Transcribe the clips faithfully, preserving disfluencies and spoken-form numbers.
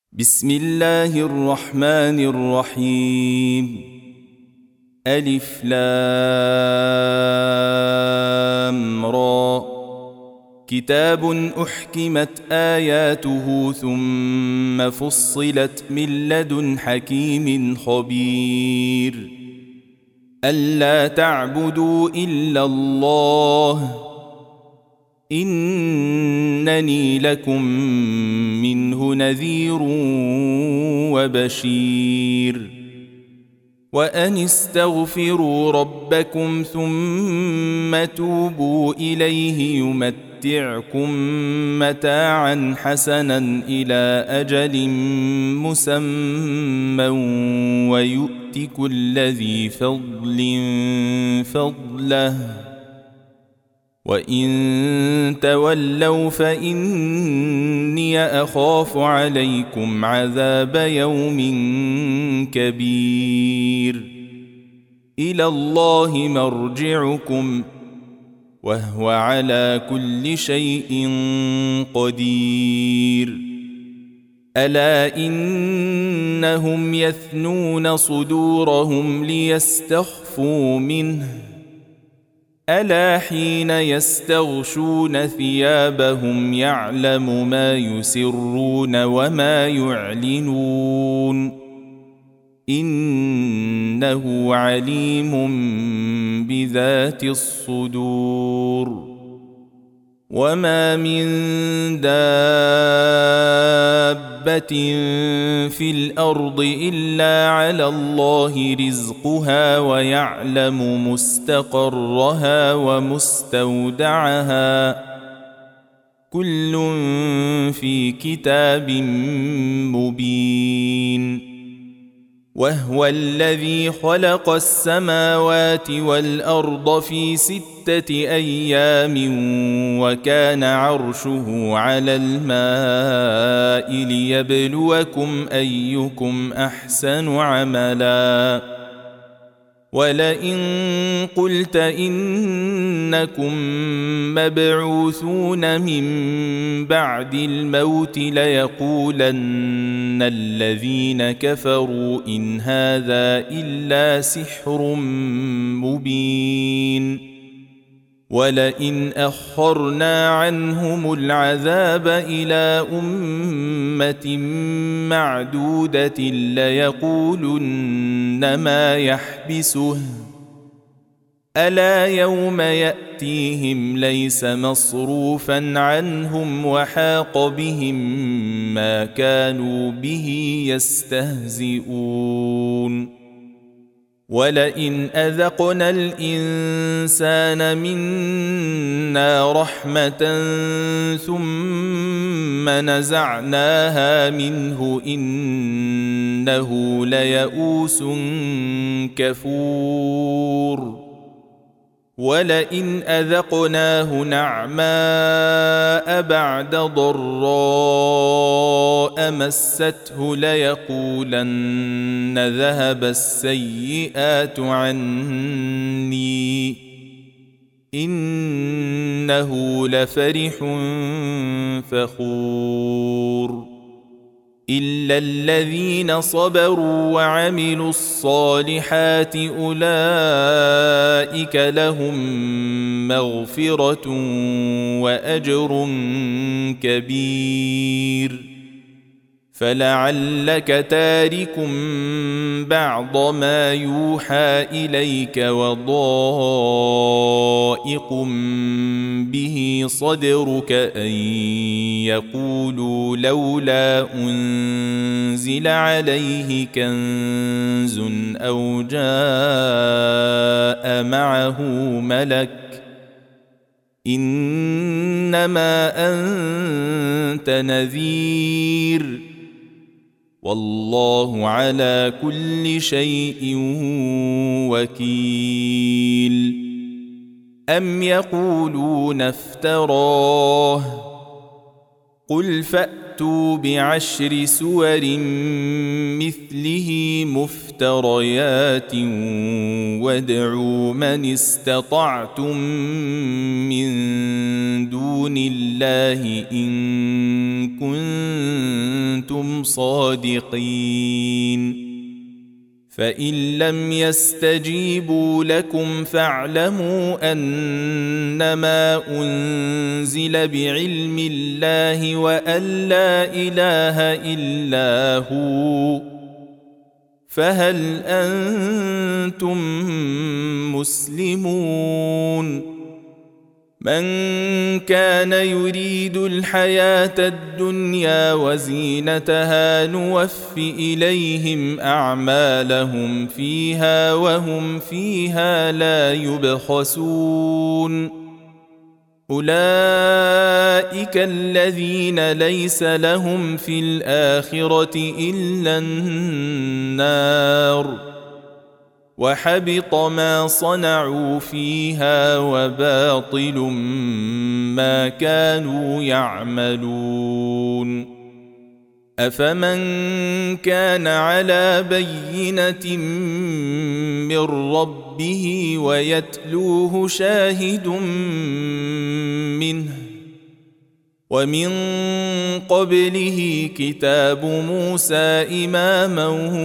بسم الله الرحمن الرحيم. ألف لام را. كتاب أحكمت آياته ثم فصلت من لدن حكيم خبير. ألا تعبدوا إلا الله إنني لكم منه نذير وبشير. وأن استغفروا ربكم ثم توبوا إليه يمتعكم متاعا حسنا إلى أجل مسمى ويؤت كل ذي فضل فضله وإن تولوا فإني أخاف عليكم عذاب يوم كبير. إلى الله مرجعكم وهو على كل شيء قدير. ألا إنهم يثنون صدورهم ليستخفوا منه ألا حين يستغشون ثيابهم يعلم ما يسرون وما يعلنون إنه عليم بذات الصدور. وما من دابة في الأرض إلا على الله رزقها ويعلم مستقرها ومستودعها كل في كتاب مبين. وهو الذي خلق السماوات والأرض في ستة أيام وكان عرشه على الماء ليبلوكم أيكم أحسن عملا. ولئن قلت إنكم مبعوثون من بعد الموت ليقولن الذين كفروا إن هذا إلا سحر مبين. ولئن أخرنا عنهم العذاب إلى أمة معدودة ليقولن ما يحبسه ألا يوم يأتيهم ليس مصروفا عنهم وحاق بهم ما كانوا به يستهزئون. ولئن أذقنا الإنسان منا رحمة ثم نزعناها منه إنه ليئوس كفور. ولئن أذقناه نعماء بعد ضراء مسته ليقولن ذهب السيئات عني إنه لفرح فخور. إلا الذين صبروا وعملوا الصالحات أولئك لهم مغفرة وأجر كبير. فلعلك تارك بعض ما يوحى إليك وضائق به صدرك أن يقولوا لولا أنزل عليه كنز أو جاء معه ملك إنما أنت نذير والله على كل شيء وكيل. أم يقولون افتراه قل فأتوا فأتوا بعشر سور مثله مفتريات وادعوا من استطعتم من دون الله إن كنتم صادقين فإن لم يستجيبوا لكم فاعلموا أنما أنزل بعلم الله وأن لا إله إلا هو فهل أنتم مسلمون من كان يريد الحياة الدنيا وزينتها نوف إليهم أعمالهم فيها وهم فيها لا يبخسون أولئك الذين ليس لهم في الآخرة إلا النار وحبط ما صنعوا فيها وباطل ما كانوا يعملون أفمن كان على بينة من ربه ويتلوه شاهد منه ومن قبله كتاب موسى إماما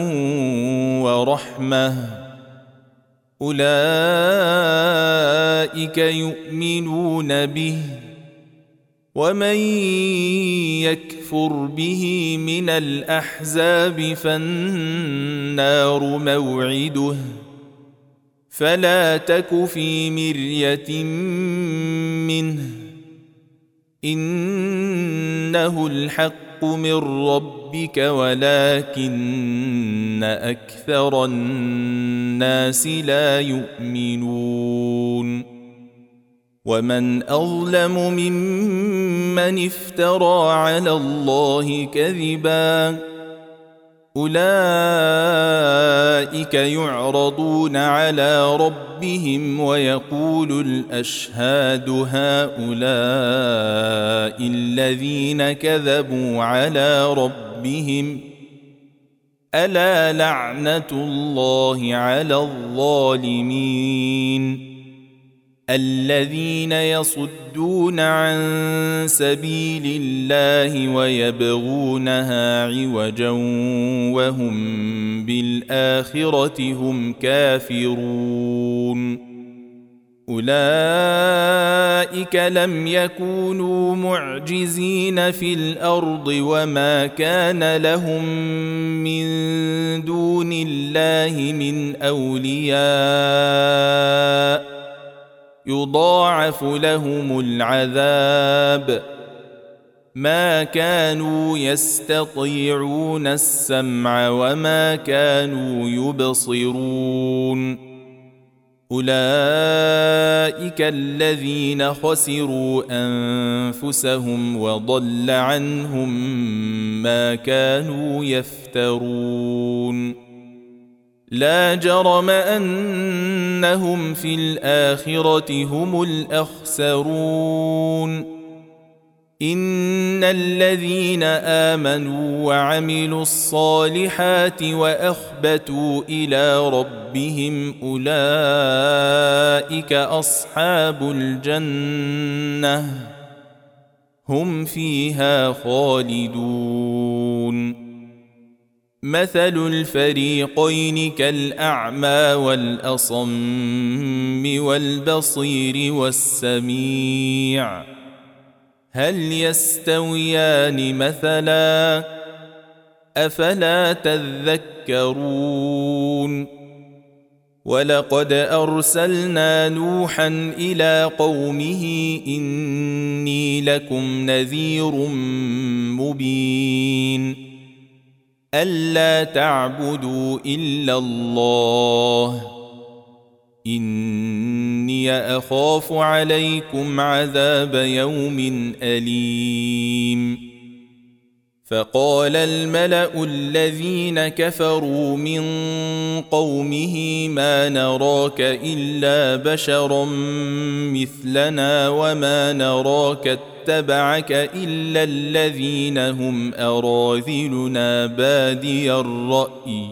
ورحمة أولئك يؤمنون به ومن يكفر به من الأحزاب فالنار موعده فلا تك في مرية منه إنه الحق من ربك ولكن أكثر الناس لا يؤمنون ومن أظلم ممن افترى على الله كذبا أولئك يعرضون على ربهم ويقول الأشهاد هؤلاء الذين كذبوا على ربهم ألا لعنة الله على الظالمين الذين يصدون عن سبيل الله ويبغونها عوجا وهم بالآخرة هم كافرون أولئك لم يكونوا معجزين في الأرض وما كان لهم من دون الله من أولياء يضاعف لهم العذاب ما كانوا يستطيعون السمع وما كانوا يبصرون أولئك الذين خسروا أنفسهم وضل عنهم ما كانوا يفترون لا جرم أنهم في الآخرة هم الأخسرون إن الذين آمنوا وعملوا الصالحات وأخبتوا إلى ربهم أولئك أصحاب الجنة هم فيها خالدون مثل الفريقين كالأعمى والأصم والبصير والسميع هل يستويان مثلا أفلا تذكرون ولقد أرسلنا نوحا إلى قومه إني لكم نذير مبين ألا تعبدوا إلا الله إني أخاف عليكم عذاب يوم أليم فقال الملأ الذين كفروا من قومه ما نراك إلا بشرا مثلنا وما نراك اتبعك إلا الذين هم أراذلنا بادي الرأي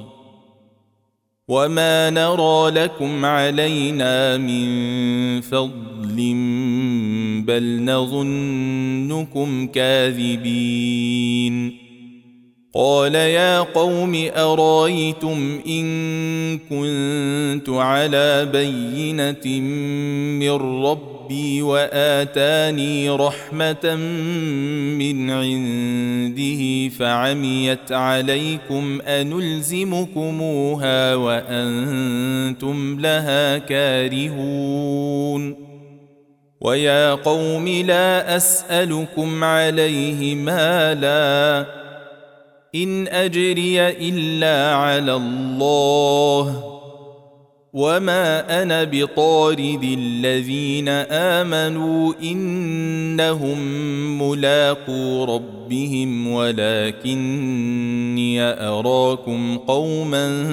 وما نرى لكم علينا من فضل بل نظنكم كاذبين. قال يا قوم أرايتم إن كنت على بينة من ربي وآتاني رحمة من عنده فعميت عليكم أنلزمكموها وأنتم لها كارهون. ويا قوم لا أسألكم عليه مالا إن أجري إلا على الله وما أنا بطارد الذين آمنوا إنهم ملاقو ربهم ولكني أراكم قوما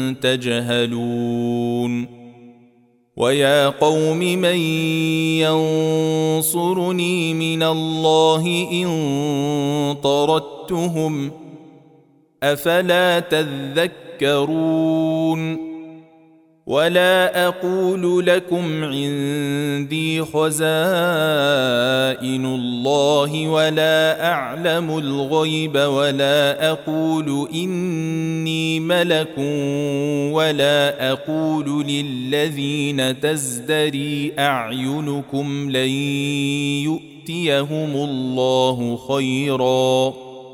تجهلون. ويا قوم من ينصرني من الله إن طردتهم أفلا تذكرون. ولا أقول لكم عندي خزائن الله ولا أعلم الغيب ولا أقول إني ملك ولا أقول للذين تزدري أعينكم لن يؤتيهم الله خيرا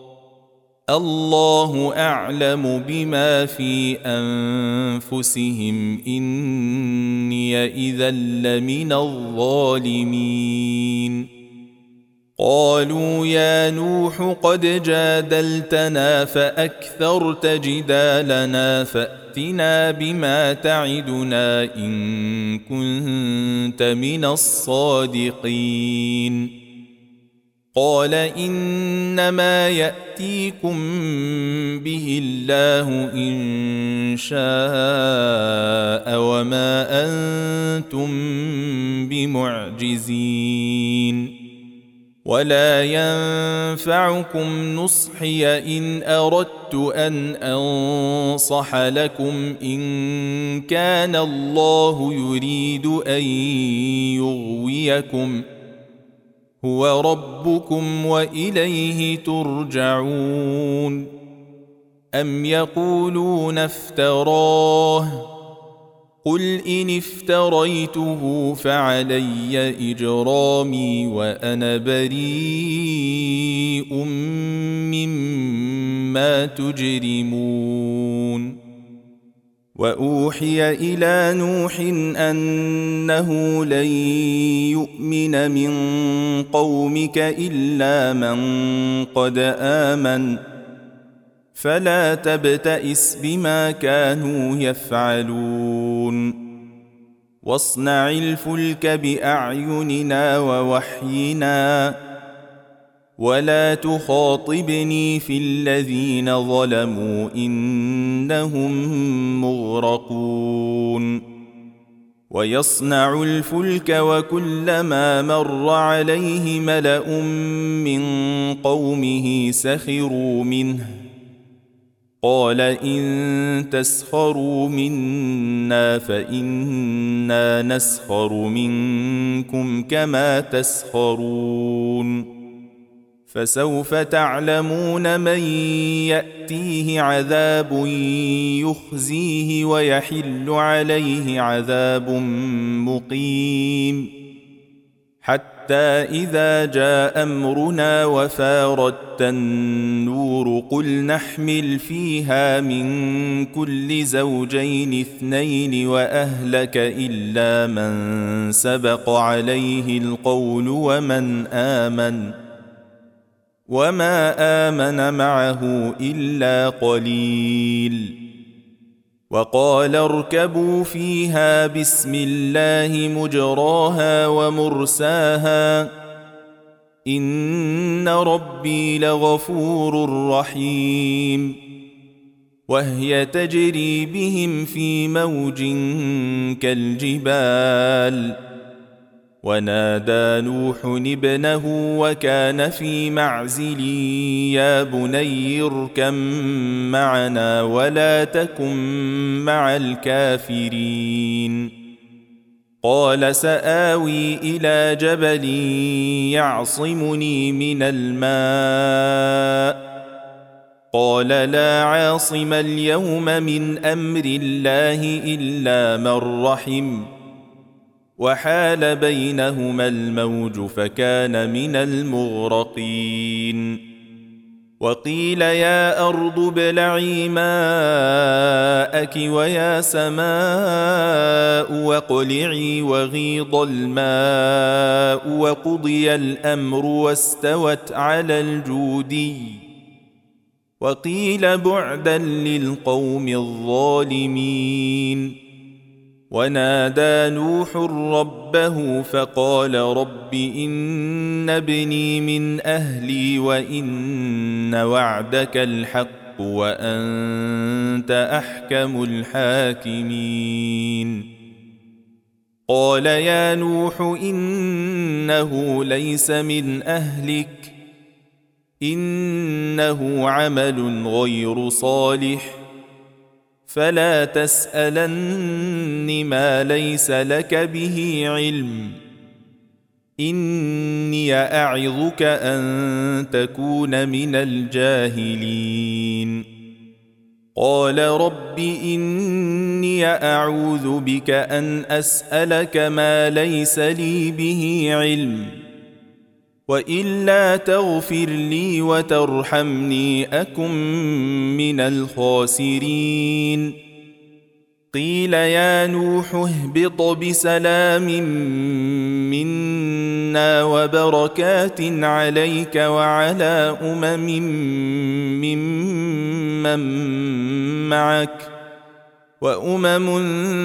الله أعلم بما في أنفسهم إني إذا لمن الظالمين. قالوا يا نوح قد جادلتنا فأكثرت جدالنا فأتنا بما تعدنا إن كنت من الصادقين. قال إنما يأتيكم به الله إن شاء وما أنتم بمعجزين. ولا ينفعكم نصحي إن أردت أن أنصح لكم إن كان الله يريد أن يغويكم هو ربكم وإليه ترجعون. أم يقولون افتراه قل إن افتريته فعلي إجرامي وأنا بريء مما تجرمون. وأوحي إلى نوح أنه لن يؤمن من قومك إلا من قد آمن فلا تبتئس بما كانوا يفعلون. واصنع الفلك بأعيننا ووحينا ولا تخاطبني في الذين ظلموا إنهم مغرقون. ويصنع الفلك وكلما مر عليه ملأ من قومه سخروا منه قال إن تسخروا منا فإنا نسخر منكم كما تسخرون. فسوف تعلمون من يأتيه عذاب يخزيه ويحل عليه عذاب مقيم. حتى إذا جاء أمرنا وفارت النور قل نحمل فيها من كل زوجين اثنين وأهلك إلا من سبق عليه القول ومن آمن وما آمن معه إلا قليل. وقال اركبوا فيها بسم الله مجراها ومرساها إن ربي لغفور رحيم وهي تجري بهم في موج كالجبال ونادى نوح ابنه وكان في معزل يا بني اركب معنا ولا تكن مع الكافرين قال سآوي إلى جبل يعصمني من الماء قال لا عاصم اليوم من أمر الله إلا من رحم وحال بينهما الموج فكان من المغرقين وقيل يا أرض ابلعي ماءك ويا سماء واقلعي وغيض الماء وقضي الأمر واستوت على الجودي وقيل بعدا للقوم الظالمين ونادى نوح ربه فقال رب إن ابني من أهلي وإن وعدك الحق وأنت أحكم الحاكمين قال يا نوح إنه ليس من أهلك إنه عمل غير صالح فلا تسألن ما ليس لك به علم إني أعظك أن تكون من الجاهلين قال رب إني أعوذ بك أن أسألك ما ليس لي به علم وإلا تغفر لي وترحمني أكن من الخاسرين قيل يا نوح اهبط بسلام منا وبركات عليك وعلى أمم ممن معك وأمم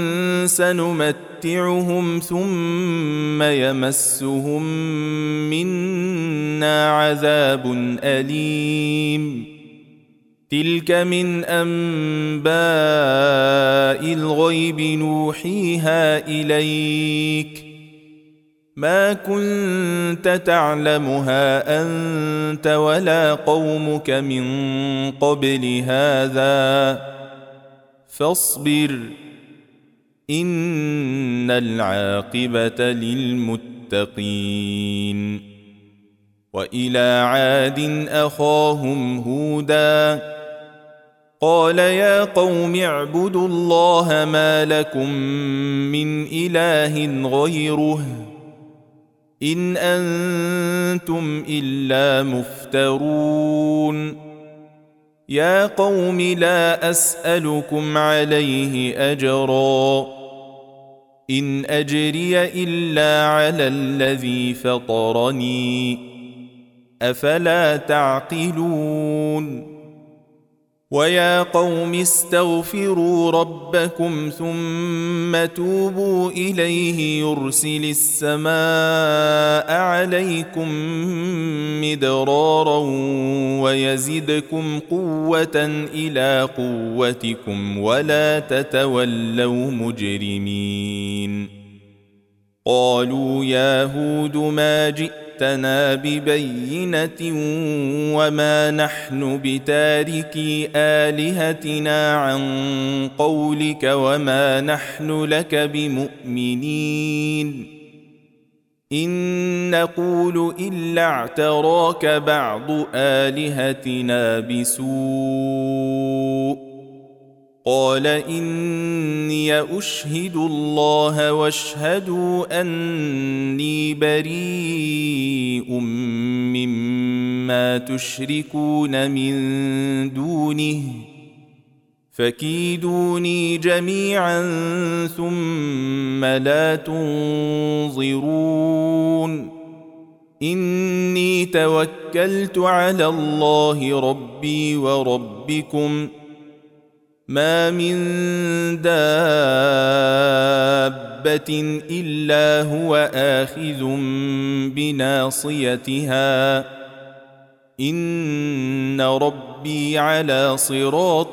سنمتعهم ثم يمسهم منا عذاب أليم تلك من أنباء الغيب نوحيها إليك ما كنت تعلمها أنت ولا قومك من قبل هذا فاصبر إن العاقبة للمتقين وإلى عاد أخاهم هودا قال يا قوم اعبدوا الله ما لكم من إله غيره إن أنتم إلا مفترون يا قوم لا أسألكم عليه أجرا إن أجري إلا على الذي فطرني أفلا تعقلون ويا قوم استغفروا ربكم ثم توبوا إليه يرسل السماء عليكم مدرارا ويزدكم قوة إلى قوتكم ولا تتولوا مجرمين قالوا يا هود ما جئتنا ببينة وما نحن بتاركي آلهتنا عن قولك وما نحن لك بمؤمنين إن نقول إلا اعتراك بعض آلهتنا بسوء قال إني أشهد الله واشهدوا أني بريء مما تشركون من دونه فكيدوني جميعا ثم لا تنظرون إني توكلت على الله ربي وربكم ما من دابة إلا هو آخذ بناصيتها إن ربي على صراط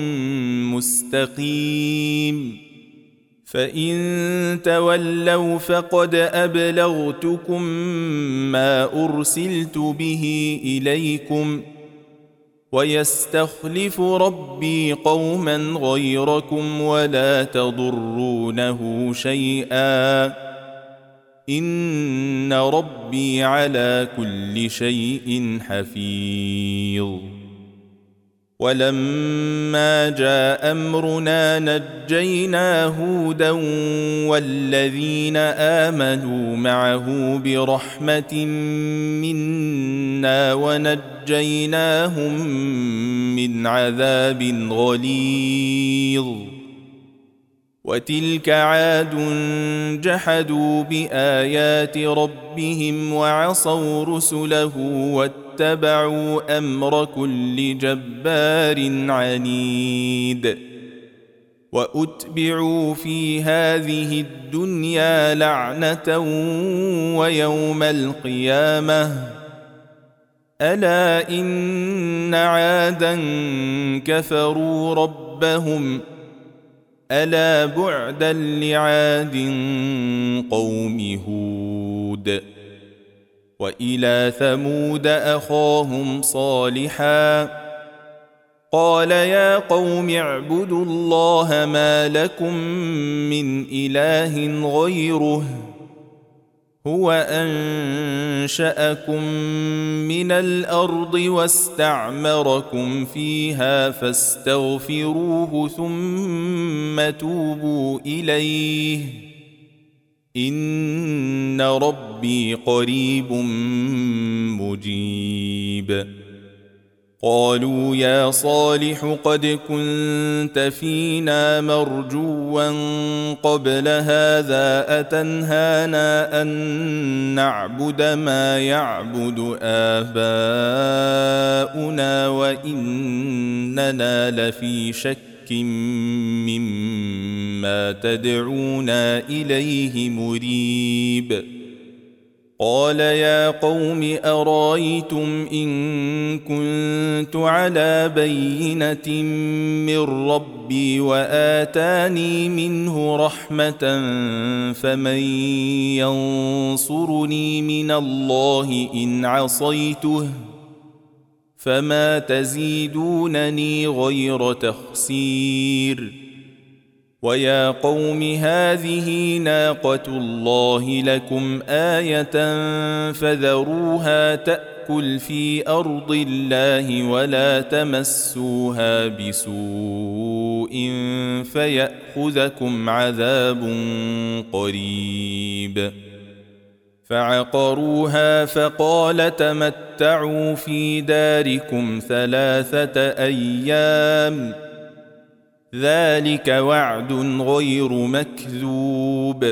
مستقيم فإن تولوا فقد أبلغتكم ما أرسلت به إليكم ويستخلف ربي قوما غيركم ولا تضرونه شيئا إن ربي على كل شيء حفيظ ولما جاء أمرنا نجينا هودا والذين آمنوا معه برحمة منا ونجيناهم من عذاب غليظ وتلك عاد جحدوا بآيات ربهم وعصوا رسله واتبعوا أمر كل جبار عنيد وأتبعوا في هذه الدنيا لعنة ويوم القيامة ألا إن عادا كفروا ربهم ألا بعدا لعاد قوم هود وإلى ثمود أخاهم صالحا قال يا قوم اعبدوا الله ما لكم من إله غيره هو أنشأكم من الأرض واستعمركم فيها فاستغفروه ثم توبوا إليه إن ربي قريب مجيب قالوا يا صالح قد كنت فينا مرجوا قبل هذا أتنهانا أن نعبد ما يعبد آباؤنا وإننا لفي شك مما تدعونا إليه مريب قال يا قوم أرايتم إن كنت على بينة من ربي وآتاني منه رحمة فمن ينصرني من الله إن عصيته فما تزيدونني غير تخسير ويا قوم هذه ناقة الله لكم آية فذروها تأكل في أرض الله ولا تمسوها بسوء فيأخذكم عذاب قريب فعقروها فقال تمتعوا في داركم ثلاثة أيام ذلك وعد غير مكذوب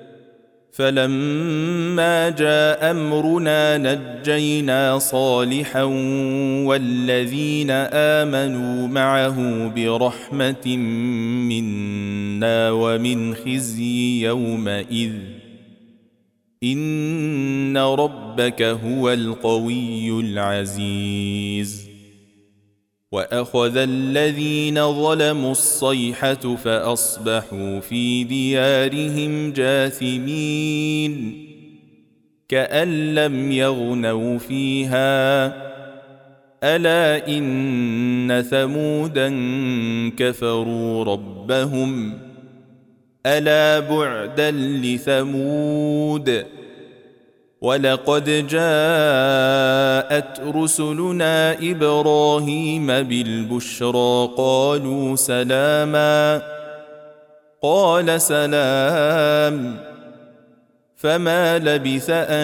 فلما جاء أمرنا نجينا صالحا والذين آمنوا معه برحمة منا ومن خزي يومئذ إن ربك هو القوي العزيز وأخذ الذين ظلموا الصيحة فأصبحوا في ديارهم جاثمين كأن لم يغنوا فيها ألا إن ثمودا كفروا ربهم ألا بعدا لثمود ولقد جاءت رسلنا إبراهيم بالبشرى قالوا سلاما قال سلام فما لبث أن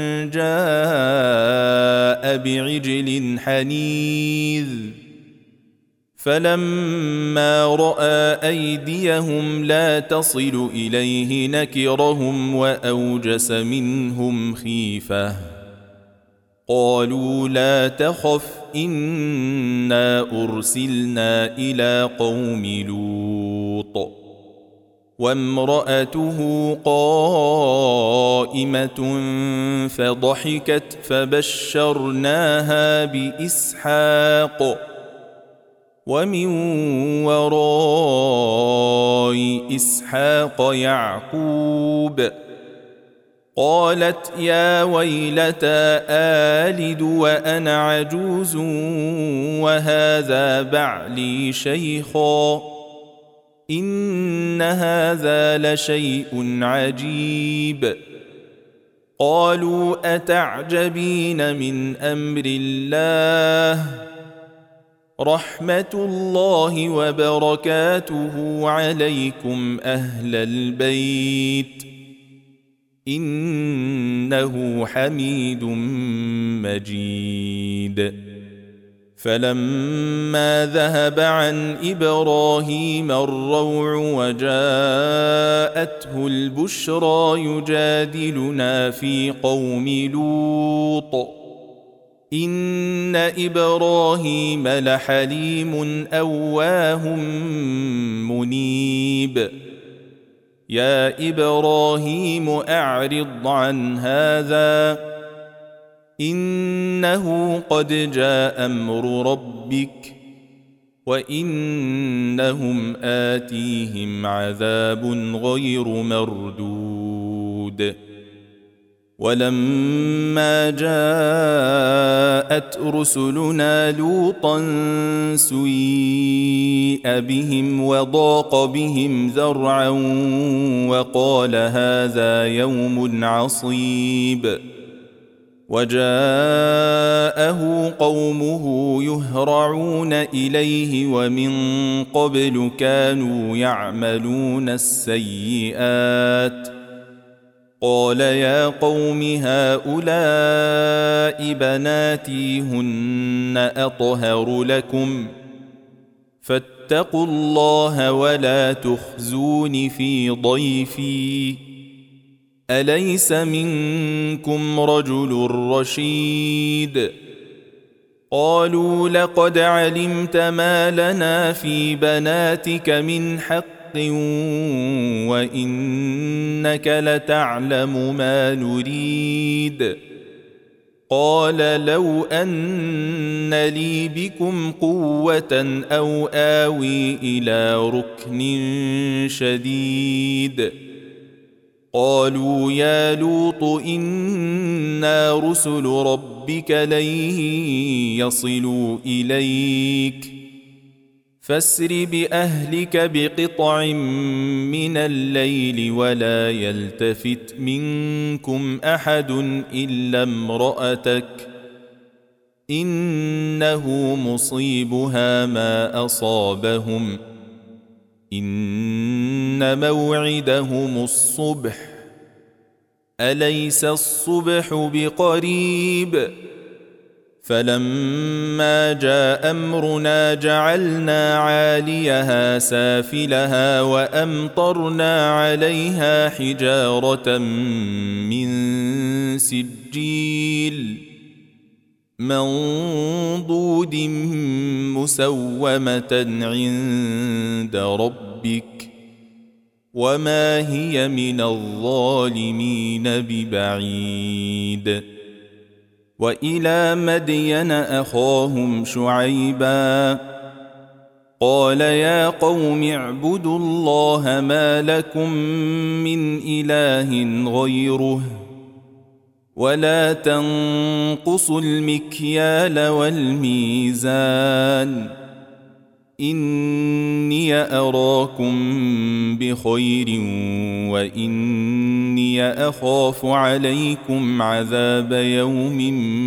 جاء بعجل حنيذ فلما رأى أيديهم لا تصل إليه نكرهم وأوجس منهم خيفة قالوا لا تخف إنا أرسلنا إلى قوم لوط وامرأته قائمة فضحكت فبشرناها بإسحاق ومن وراء إسحاق يعقوب قالت يا ويلتى آلد وأنا عجوز وهذا بعلي شيخا إن هذا لشيء عجيب قالوا أتعجبين من أمر الله رحمة الله وبركاته عليكم أهل البيت إنه حميد مجيد فلما ذهب عن إبراهيم الروع وجاءته البشرى يجادلنا في قوم لوط إن إبراهيم لحليم أواه منيب يا إبراهيم أعرض عن هذا إنه قد جاء أمر ربك وإنهم آتيهم عذاب غير مردود ولما جاءت رسلنا لوطا سيء بهم وضاق بهم ذرعا وقال هذا يوم عصيب وجاءه قومه يهرعون إليه ومن قبل كانوا يعملون السيئات قال يا قوم هؤلاء بناتي هن أطهر لكم فاتقوا الله ولا تخزون في ضيفي أليس منكم رجل رشيد قالوا لقد علمت ما لنا في بناتك من حق وإنك لتعلم ما نريد قال لو أن لي بكم قوة أو آوي إلى ركن شديد قالوا يا لوط إنا رسل ربك لن يصلوا إليك فاسر بأهلك بقطع من الليل ولا يلتفت منكم أحد إلا امرأتك إنه مصيبها ما أصابهم إن موعدهم الصبح أليس الصبح بقريب فلما جاء أمرنا جعلنا عاليها سافلها وأمطرنا عليها حجارة من سجيل منضود مسومة عند ربك وما هي من الظالمين ببعيد وإلى مدين أخاهم شعيبا قال يا قوم اعبدوا الله ما لكم من إله غيره ولا تنقصوا المكيال والميزان إني أراكم بخير وإني أخاف عليكم عذاب يوم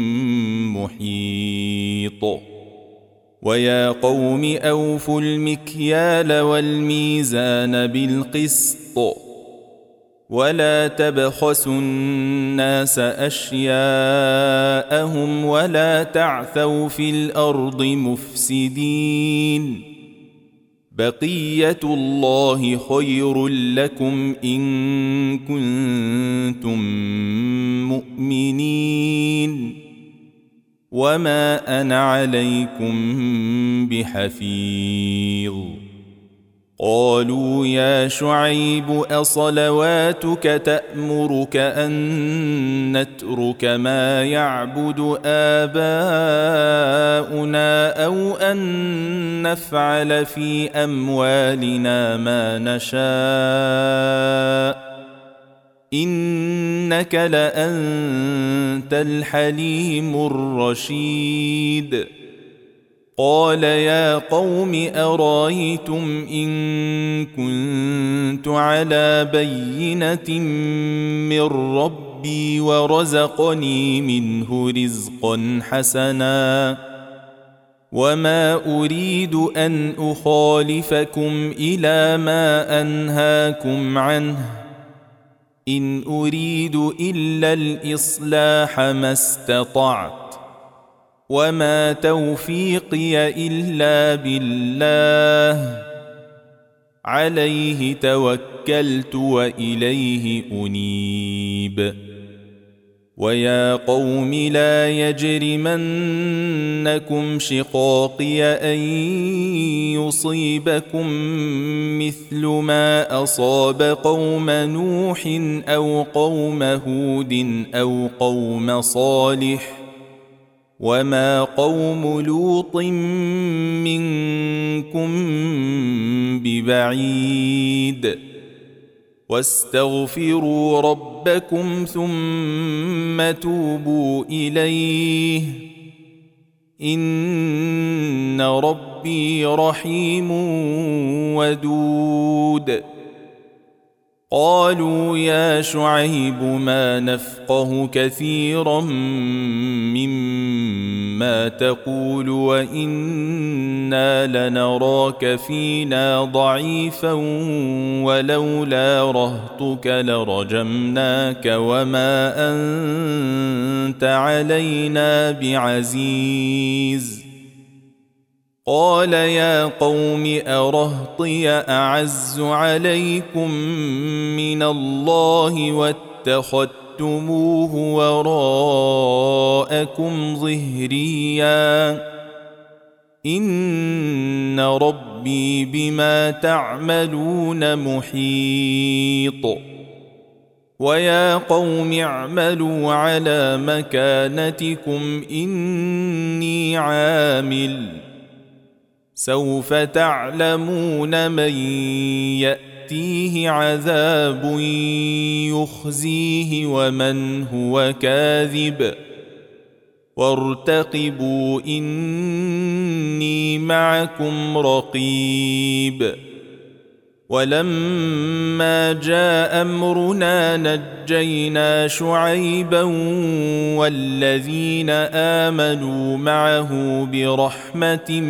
محيط ويا قوم أوفوا المكيال والميزان بالقسط ولا تبخسوا الناس أشياءهم ولا تعثوا في الأرض مفسدين بقية الله خير لكم إن كنتم مؤمنين وما أنا عليكم بحفيظ. قالوا يا شعيب أصلواتك تأمرك أن نترك ما يعبد آباؤنا أو أن نفعل في أموالنا ما نشاء إنك لأنت الحليم الرشيد. قال يا قوم أرايتم إن كنت على بينة من ربي ورزقني منه رزقا حسنا وما أريد أن أخالفكم إلى ما أنهاكم عنه إن أريد إلا الإصلاح ما استطعت وما توفيقي إلا بالله عليه توكلت وإليه أنيب. ويا قوم لا يجرمنكم شقاقي أن يصيبكم مثل ما أصاب قوم نوح أو قوم هود أو قوم صالح وما قوم لوط منكم ببعيد واستغفروا ربكم ثم توبوا إليه إن ربي رحيم ودود. قالوا يا شعيب ما نفقه كثيرا مما تقول وإنا لنراك فينا ضعيفا ولولا رهطك لرجمناك وما أنت علينا بعزيز. قال يا قوم أرهطي أعز عليكم من الله واتخذتموه وراءكم ظهريا إن ربي بما تعملون محيط. ويا قوم اعملوا على مكانتكم إني عامل سوف تعلمون من يأتيه عذاب يخزيه ومن هو كاذب وارتقبوا إني معكم رقيب. ولما جاء أمرنا نجينا شعيبا والذين آمنوا معه برحمة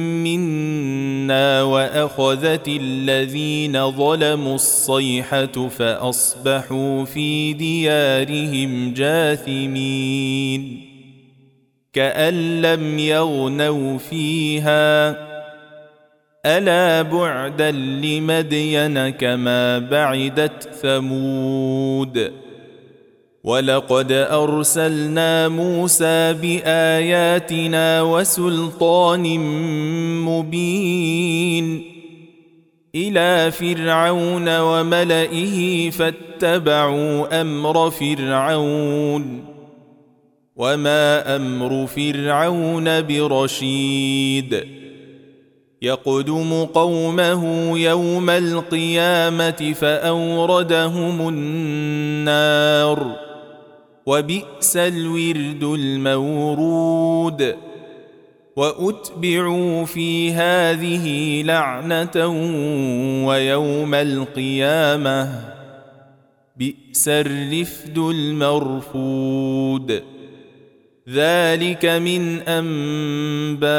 منا وأخذت الذين ظلموا الصيحة فأصبحوا في ديارهم جاثمين كأن لم يغنوا فيها ألا بعدا لمدين كما بعدت ثمود. ولقد أرسلنا موسى بآياتنا وسلطان مبين إلى فرعون وملئه فاتبعوا أمر فرعون وما أمر فرعون برشيد. يقدم قومه يوم القيامة فأوردهم النار وبئس الورد المورود. وأتبعوا في هذه لعنة ويوم القيامة بئس الرفد المرفود. ذلك من أنباء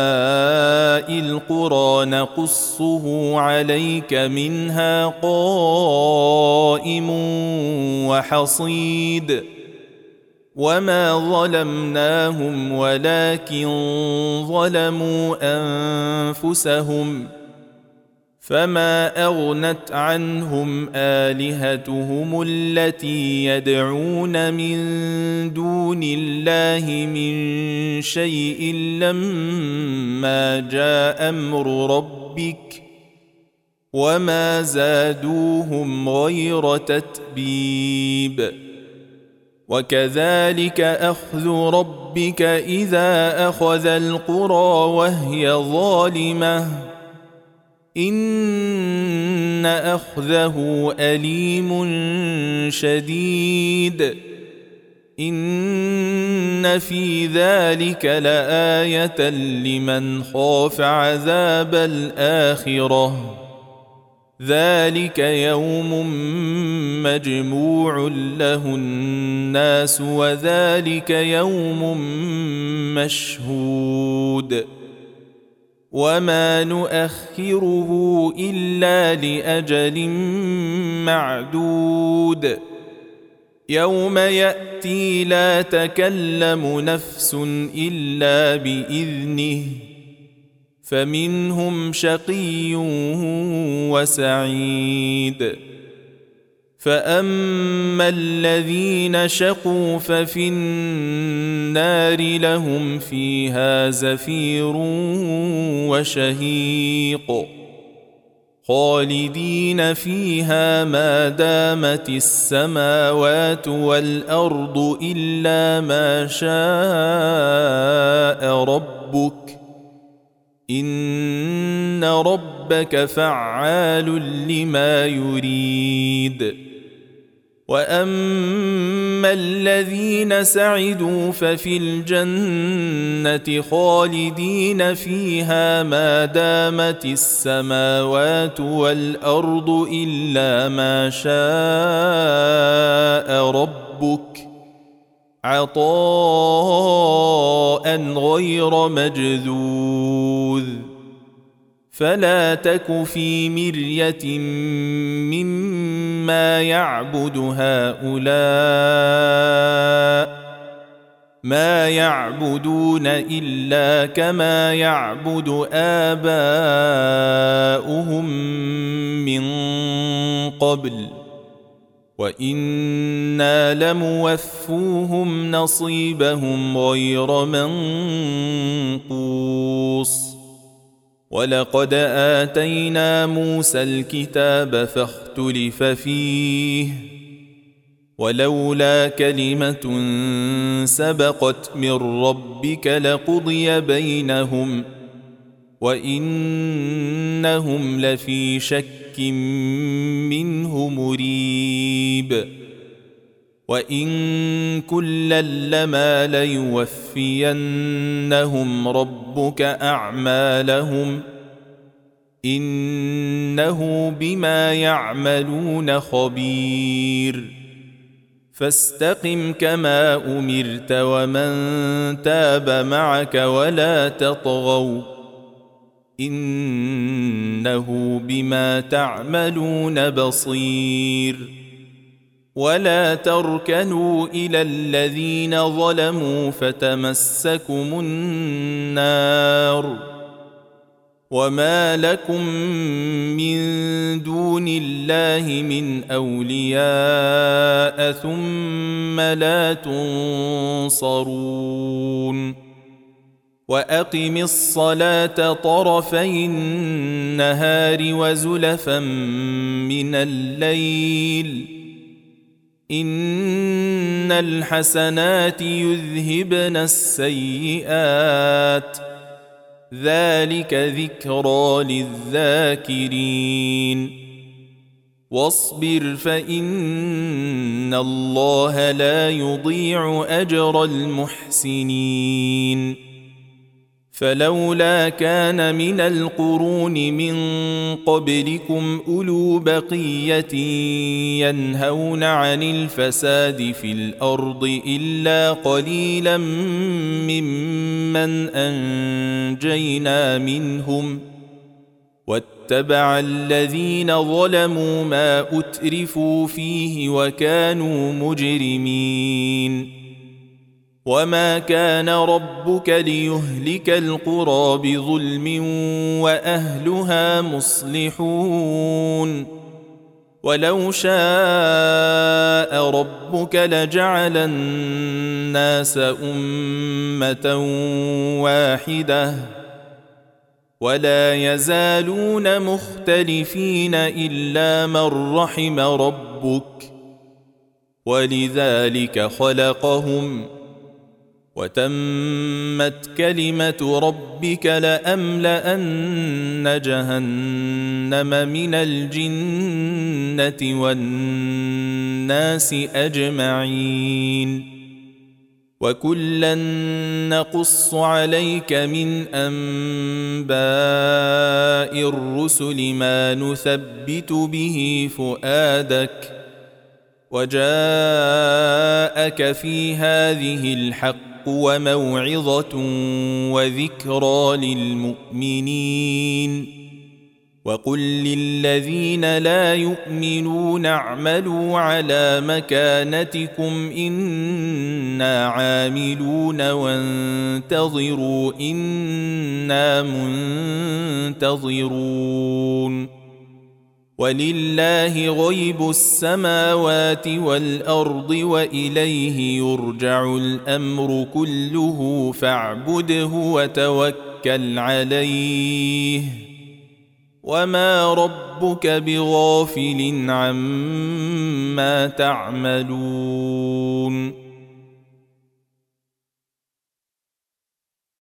القرى نقصه عليك منها قائم وحصيد. وما ظلمناهم ولكن ظلموا أنفسهم فما أغنت عنهم آلهتهم التي يدعون من دون الله من شيء لما جاء أمر ربك وما زادوهم غير تتبيب وكذلك أخذ ربك إذا أخذ القرى وهي ظالمة إن أخذه أليم شديد إن في ذلك لآية لمن خاف عذاب الآخرة ذلك يوم مجموع له الناس وذلك يوم مشهود وما نؤخره إلا لأجل معدود يوم يأتي لا تكلم نفس إلا بإذنه فمنهم شقي وسعيد فأما الذين شقوا ففي النار لهم فيها زفير وشهيق خالدين فيها ما دامت السماوات والأرض إلا ما شاء ربك إن ربك فعال لما يريد وأما الذين سعدوا ففي الجنة خالدين فيها ما دامت السماوات والأرض إلا ما شاء ربك عطاء غير مجذوذ فلا تك في مرية مما يعبد هؤلاء ما يعبدون إلا كما يعبد آباؤهم من قبل وإنا لموفوهم نصيبهم غير منقوص ولقد آتينا موسى الكتاب فاختلف فيه ولولا كلمة سبقت من ربك لقضي بينهم وإنهم لفي شك منه مريب وإن كلا لما ليوفينهم ربك أعمالهم إنه بما يعملون خبير فاستقم كما أمرت ومن تاب معك ولا تطغوا إنه بما تعملون بصير ولا تركنوا إلى الذين ظلموا فتمسكم النار وما لكم من دون الله من أولياء ثم لا تنصرون وأقم الصلاة طرفي النهار وزلفا من الليل إن الحسنات يذهبن السيئات ذلك ذكرى للذاكرين واصبر فإن الله لا يضيع أجر المحسنين فلولا كان من القرون من قبلكم أولو بقية ينهون عن الفساد في الأرض إلا قليلا ممن أنجينا منهم واتبع الذين ظلموا ما أترفوا فيه وكانوا مجرمين وما كان ربك ليهلك القرى بظلم وأهلها مصلحون ولو شاء ربك لجعل الناس أمة واحدة ولا يزالون مختلفين إلا من رحم ربك ولذلك خلقهم وتمت كلمة ربك لأملأن جهنم من الجنة والناس أجمعين وكلا نقص عليك من أنباء الرسل ما نثبت به فؤادك وجاءك في هذه الحق وموعظة وذكرى للمؤمنين وقل للذين لا يؤمنون اعملوا على مكانتكم إنا عاملون وانتظروا إنا منتظرون ولله غيب السماوات والأرض وإليه يرجع الأمر كله فاعبده وتوكل عليه وما ربك بغافل عما تعملون